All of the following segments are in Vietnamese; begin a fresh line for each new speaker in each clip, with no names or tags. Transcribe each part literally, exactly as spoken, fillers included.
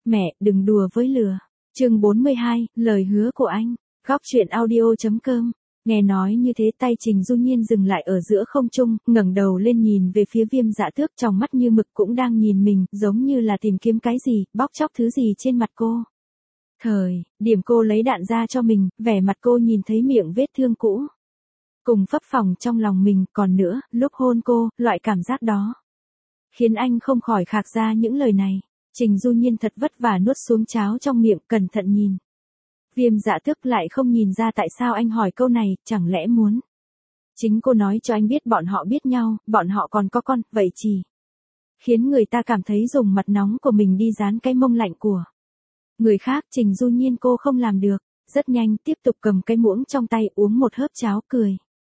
Mẹ, đừng đùa với lừa. Chương bốn mươi hai, lời hứa của anh. Góc truyện audio.com. Nghe nói như thế, tay Trình Du Nhiên dừng lại ở giữa không trung, ngẩng đầu lên nhìn về phía Viêm Dạ Tước, trong mắt như mực cũng đang nhìn mình, giống như là tìm kiếm cái gì, bóc chóc thứ gì trên mặt cô. Thời điểm cô lấy đạn ra cho mình, vẻ mặt cô nhìn thấy miệng vết thương cũ. Cùng phấp phồng trong lòng mình, còn nữa, lúc hôn cô, loại cảm giác đó khiến anh không khỏi khạc ra những lời này. Trình Du Nhiên thật vất vả nuốt xuống cháo trong miệng, cẩn thận nhìn. Viêm Dạ Tước lại không nhìn ra tại sao anh hỏi câu này, chẳng lẽ muốn chính cô nói cho anh biết bọn họ biết nhau, bọn họ còn có con, vậy chỉ khiến người ta cảm thấy dùng mặt nóng của mình đi dán cái mông lạnh của người khác. Trình Du Nhiên cô không làm được, rất nhanh tiếp tục cầm cái muỗng trong tay uống một hớp cháo, cười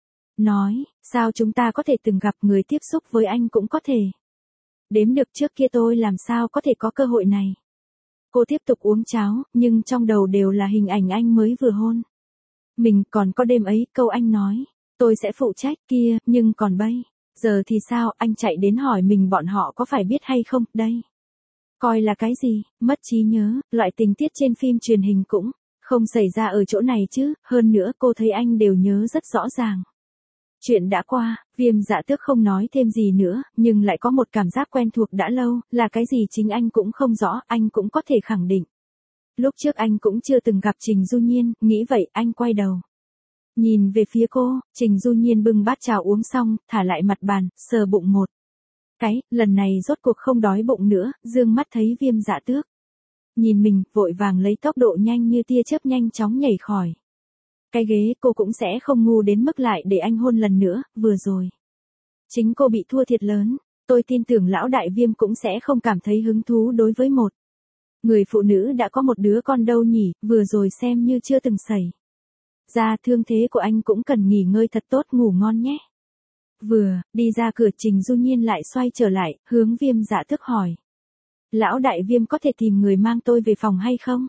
nói, sao chúng ta có thể từng gặp, người tiếp xúc với anh cũng có thể đếm được, trước kia tôi làm sao có thể có cơ hội này. Cô tiếp tục uống cháo, nhưng trong đầu đều là hình ảnh anh mới vừa hôn mình, còn có đêm ấy, câu anh nói, tôi sẽ phụ trách kia, nhưng còn bây giờ thì sao, anh chạy đến hỏi mình bọn họ có phải biết hay không, đây coi là cái gì, mất trí nhớ, loại tình tiết trên phim truyền hình cũng không xảy ra ở chỗ này chứ, hơn nữa cô thấy anh đều nhớ rất rõ ràng. Chuyện đã qua, Viêm Dạ Tước không nói thêm gì nữa, nhưng lại có một cảm giác quen thuộc đã lâu, là cái gì chính anh cũng không rõ, anh cũng có thể khẳng định. Lúc trước anh cũng chưa từng gặp Trình Du Nhiên, nghĩ vậy, anh quay đầu nhìn về phía cô. Trình Du Nhiên bưng bát cháo uống xong, thả lại mặt bàn, sờ bụng một cái, lần này rốt cuộc không đói bụng nữa, dương mắt thấy Viêm Dạ Tước nhìn mình, vội vàng lấy tốc độ nhanh như tia chớp nhanh chóng nhảy khỏi cái ghế. Cô cũng sẽ không ngu đến mức lại để anh hôn lần nữa, vừa rồi chính cô bị thua thiệt lớn. Tôi tin tưởng lão đại Viêm cũng sẽ không cảm thấy hứng thú đối với một người phụ nữ đã có một đứa con đâu nhỉ, vừa rồi xem như chưa từng xảy ra thương thế của anh cũng cần nghỉ ngơi thật tốt, ngủ ngon nhé. Vừa đi ra cửa, Trình Du Nhiên lại xoay trở lại, hướng Viêm Dạ Tước hỏi, lão đại Viêm có thể tìm người mang tôi về phòng hay không?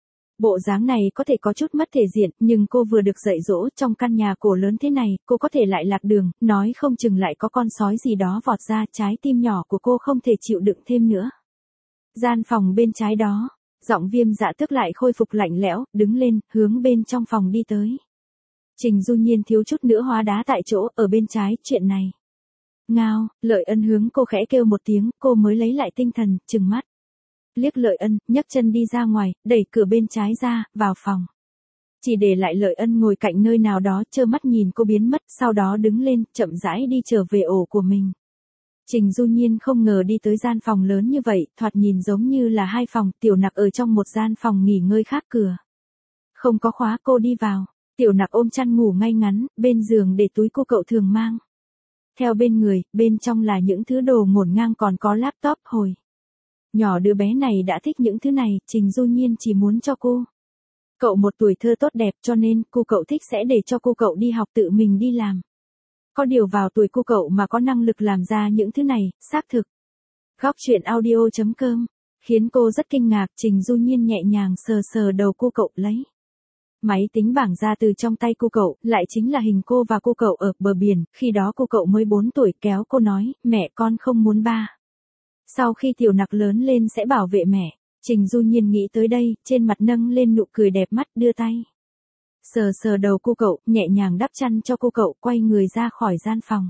Bộ dáng này có thể có chút mất thể diện, nhưng cô vừa được dạy dỗ, trong căn nhà cổ lớn thế này, cô có thể lại lạc đường, nói không chừng lại có con sói gì đó vọt ra, trái tim nhỏ của cô không thể chịu đựng thêm nữa. Gian phòng bên trái đó, giọng Viêm Dạ Tước lại khôi phục lạnh lẽo, đứng lên, hướng bên trong phòng đi tới. Trình Du Nhiên thiếu chút nữa hóa đá tại chỗ, ở bên trái, chuyện này. Ngao, Lợi Ân hướng cô khẽ kêu một tiếng, cô mới lấy lại tinh thần, trừng mắt liếc Lợi Ân, nhấc chân đi ra ngoài, đẩy cửa bên trái ra, vào phòng. Chỉ để lại Lợi Ân ngồi cạnh nơi nào đó, trơ mắt nhìn cô biến mất, sau đó đứng lên, chậm rãi đi trở về ổ của mình. Trình Du Nhiên không ngờ đi tới gian phòng lớn như vậy, thoạt nhìn giống như là hai phòng, Tiểu Nặc ở trong một gian phòng nghỉ ngơi khác, cửa không có khóa. Cô đi vào, Tiểu Nặc ôm chăn ngủ ngay ngắn, bên giường để túi cô cậu thường mang theo bên người, bên trong là những thứ đồ ngổn ngang, còn có laptop. Hồi nhỏ đứa bé này đã thích những thứ này, Trình Du Nhiên chỉ muốn cho cô cậu một tuổi thơ tốt đẹp, cho nên cô cậu thích sẽ để cho cô cậu đi học, tự mình đi làm. Có điều vào tuổi cô cậu mà có năng lực làm ra những thứ này, xác thực. Góc truyện audio.com khiến cô rất kinh ngạc. Trình Du Nhiên nhẹ nhàng sờ sờ đầu cô cậu, lấy máy tính bảng ra từ trong tay cô cậu, lại chính là hình cô và cô cậu ở bờ biển, khi đó cô cậu mới bốn tuổi, kéo cô nói, mẹ con không muốn ba. Sau khi Tiểu Nặc lớn lên sẽ bảo vệ mẹ. Trình Du Nhiên nghĩ tới đây, trên mặt nâng lên nụ cười đẹp mắt, đưa tay sờ sờ đầu cô cậu, nhẹ nhàng đắp chăn cho cô cậu, quay người ra khỏi gian phòng.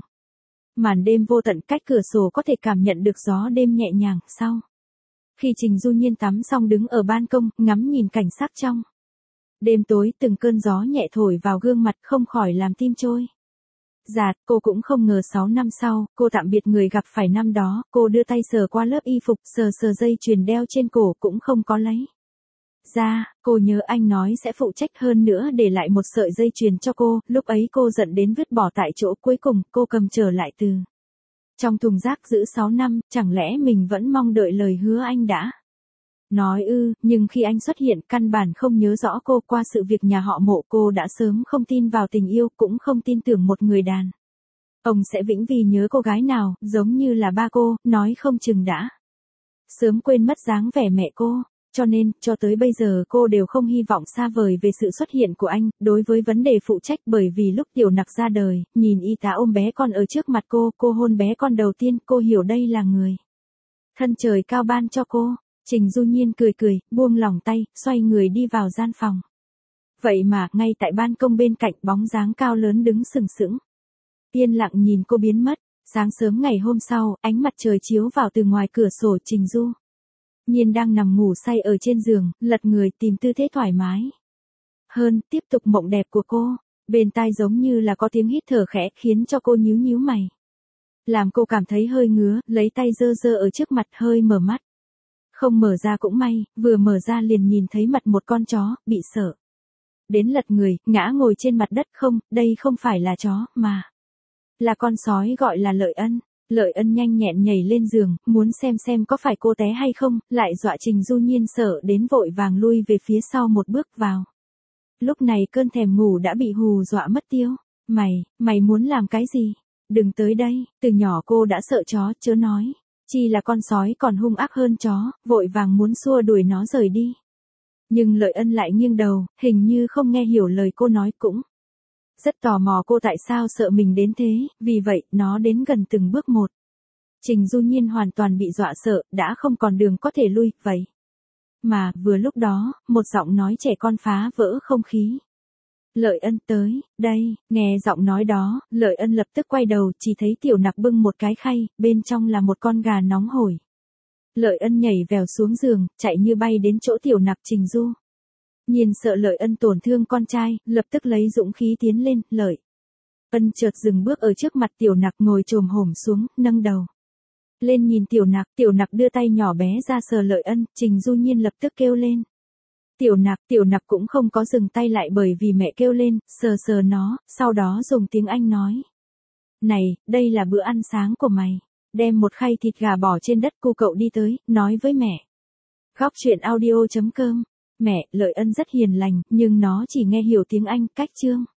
Màn đêm vô tận, cách cửa sổ có thể cảm nhận được gió đêm nhẹ nhàng. Sau khi Trình Du Nhiên tắm xong, đứng ở ban công, ngắm nhìn cảnh sắc trong đêm tối, từng cơn gió nhẹ thổi vào gương mặt, không khỏi làm tim trôi dạt. Cô cũng không ngờ sáu năm sau, cô tạm biệt người gặp phải năm đó. Cô đưa tay sờ qua lớp y phục, sờ sờ dây chuyền đeo trên cổ, cũng không có lấy ra. Cô nhớ anh nói sẽ phụ trách, hơn nữa để lại một sợi dây chuyền cho cô. Lúc ấy cô giận đến vứt bỏ tại chỗ, cuối cùng cô cầm trở lại từ trong thùng rác, giữ sáu năm. Chẳng lẽ mình vẫn mong đợi lời hứa anh đã nói ư? Nhưng khi anh xuất hiện, căn bản không nhớ rõ cô. Qua sự việc nhà họ Mộ, cô đã sớm không tin vào tình yêu, cũng không tin tưởng một người đàn ông sẽ vĩnh vì nhớ cô gái nào, giống như là ba cô, nói không chừng đã sớm quên mất dáng vẻ mẹ cô. Cho nên, cho tới bây giờ cô đều không hy vọng xa vời về sự xuất hiện của anh, đối với vấn đề phụ trách, bởi vì lúc Tiểu Nặc ra đời, nhìn y tá ôm bé con ở trước mặt cô, cô hôn bé con đầu tiên, cô hiểu đây là người thân trời cao ban cho cô. Trình Du Nhiên cười cười, buông lỏng tay, xoay người đi vào gian phòng. Vậy mà, ngay tại ban công bên cạnh bóng dáng cao lớn đứng sừng sững. Yên lặng nhìn cô biến mất. Sáng sớm ngày hôm sau, ánh mặt trời chiếu vào từ ngoài cửa sổ. Trình Du Nhiên đang nằm ngủ say ở trên giường, lật người tìm tư thế thoải mái hơn, tiếp tục mộng đẹp của cô. Bên tai giống như là có tiếng hít thở khẽ, khiến cho cô nhíu nhíu mày. Làm cô cảm thấy hơi ngứa, lấy tay dơ dơ ở trước mặt, hơi mở mắt. Không mở ra cũng may, vừa mở ra liền nhìn thấy mặt một con chó, bị sợ đến lật người, ngã ngồi trên mặt đất. Không, đây không phải là chó, mà là con sói gọi là Lợi Ân. Lợi Ân nhanh nhẹn nhảy lên giường, muốn xem xem có phải cô té hay không, lại dọa Trình Du Nhiên sợ đến vội vàng lui về phía sau một bước vào. Lúc này cơn thèm ngủ đã bị hù dọa mất tiêu. Mày, mày muốn làm cái gì? Đừng tới đây. Từ nhỏ cô đã sợ chó, chớ nói chi là con sói còn hung ác hơn chó, vội vàng muốn xua đuổi nó rời đi. Nhưng Lợi Ân lại nghiêng đầu, hình như không nghe hiểu lời cô nói, cũng rất tò mò cô tại sao sợ mình đến thế, vì vậy, nó đến gần từng bước một. Trình Du Nhiên hoàn toàn bị dọa sợ, đã không còn đường có thể lui, vậy. Mà, vừa lúc đó, một giọng nói trẻ con phá vỡ không khí. Lợi Ân tới, đây. Nghe giọng nói đó, Lợi Ân lập tức quay đầu, chỉ thấy Tiểu Nặc bưng một cái khay, bên trong là một con gà nóng hổi. Lợi Ân nhảy vèo xuống giường, chạy như bay đến chỗ Tiểu Nặc. Trình Du Nhiên sợ Lợi Ân tổn thương con trai, lập tức lấy dũng khí tiến lên. Lợi Ân chợt dừng bước ở trước mặt Tiểu Nặc, ngồi chồm hổm xuống, nâng đầu lên nhìn Tiểu Nặc. Tiểu Nặc đưa tay nhỏ bé ra sờ Lợi Ân, Trình Du Nhiên lập tức kêu lên. Tiểu Nặc, Tiểu Nặc cũng không có dừng tay lại bởi vì mẹ kêu lên, sờ sờ nó, sau đó dùng tiếng Anh nói. Này, đây là bữa ăn sáng của mày. Đem một khay thịt gà bỏ trên đất. Cu cậu đi tới, nói với mẹ. Góc truyện audio chấm com. Mẹ, Lợi Ân rất hiền lành, nhưng nó chỉ nghe hiểu tiếng Anh, cách chương.